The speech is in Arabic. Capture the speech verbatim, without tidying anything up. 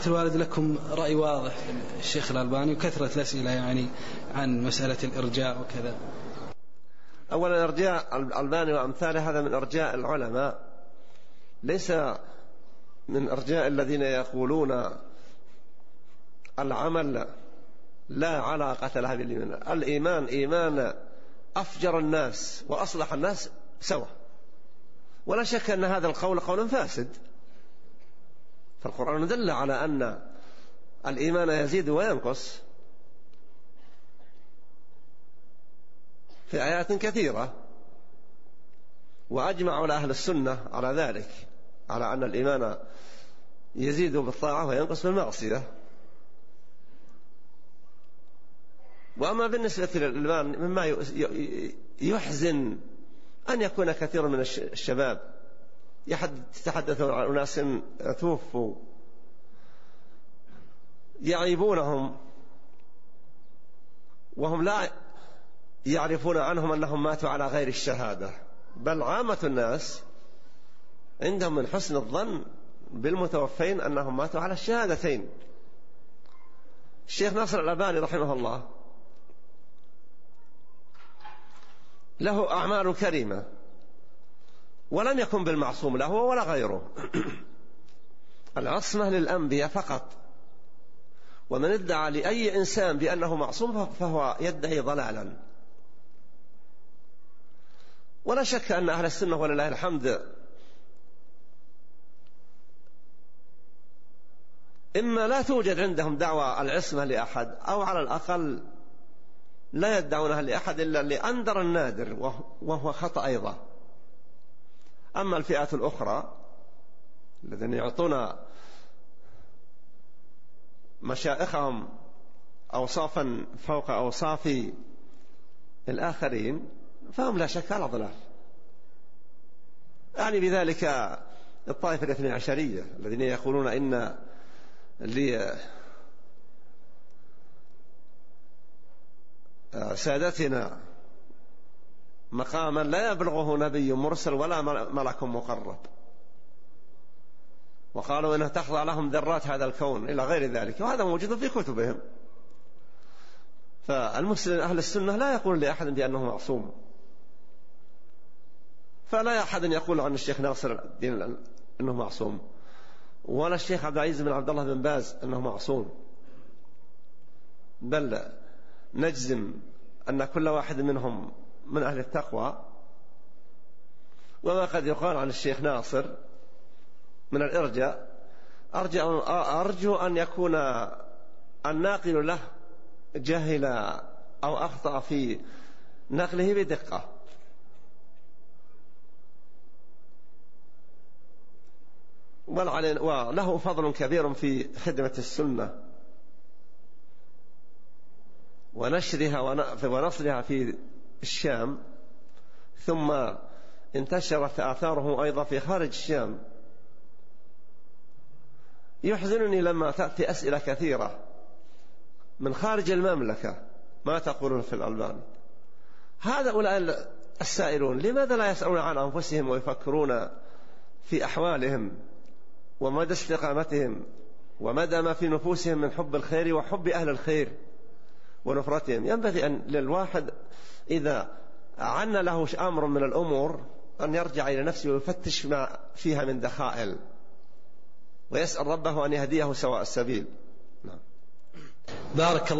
الوالد لكم رأي واضح الشيخ الألباني وكثرة الأسئلة يعني عن مسألة الإرجاء وكذا. أولا إرجاء الألباني وأمثاله هذا من إرجاء العلماء، ليس من إرجاء الذين يقولون العمل لا علاقة له بالإيمان. الإيمان إيمان أفجر الناس وأصلح الناس سوا، ولا شك أن هذا القول قول فاسد، فالقرآن دل على أن الإيمان يزيد وينقص في آيات كثيرة، وأجمع على أهل السنة على ذلك، على أن الإيمان يزيد بالطاعة وينقص بالمعصية. وأما بالنسبة للإيمان مما يحزن أن يكون كثير من الشباب يتحدثون عن أناس توفوا يعيبونهم وهم لا يعرفون عنهم أنهم ماتوا على غير الشهادة، بل عامة الناس عندهم من حسن الظن بالمتوفين أنهم ماتوا على الشهادتين. الشيخ ناصر الألباني رحمه الله له أعمال كريمة ولم يكن بالمعصوم له ولا غيره. العصمة للأنبياء فقط، ومن ادعى لأي إنسان بأنه معصوم فهو يدعي ضلالا. ولا شك أن أهل السنة ولله الحمد إما لا توجد عندهم دعوة العصمة لأحد، أو على الأقل لا يدعونها لأحد إلا لأندر النادر، وهو خطأ أيضا. أما الفئات الأخرى الذين يعطون مشائخهم أوصافا فوق أوصاف الآخرين فهم لا شك على ضلال. يعني بذلك الطائفة الاثني عشرية الذين يقولون إن لسادتنا مقاما لا يبلغه نبي مرسل ولا ملك مقرب، وقالوا إنها تخضع لهم ذرات هذا الكون إلى غير ذلك، وهذا موجود في كتبهم. فالمسلم أهل السنة لا يقول لأحد بأنه معصوم، فلا أحد يقول عن الشيخ ناصر الدين أنه معصوم، ولا الشيخ عبد العزيز بن عبد الله بن باز أنه معصوم، بل نجزم أن كل واحد منهم من أهل التقوى. وما قد يقال عن الشيخ ناصر من الإرجاء أرجو, أرجو أن يكون الناقل له جاهل أو أخطأ في نقله بدقة. وله فضل كبير في خدمة السنة ونشرها ونصرها في الشام، ثم انتشرت آثاره أيضا في خارج الشام. يحزنني لما تأتي أسئلة كثيرة من خارج المملكة: ما تقولون في الألباني؟ هؤلاء السائلون لماذا لا يسألون عن أنفسهم ويفكرون في أحوالهم ومدى استقامتهم ومدى ما في نفوسهم من حب الخير وحب أهل الخير ونفرتهم؟ ينبغي أن للواحد إذا عن له أمر من الأمور أن يرجع إلى نفسه ويفتش ما فيها من دخائل، ويسأل ربه أن يهديه سواء السبيل. نعم. بارك الله.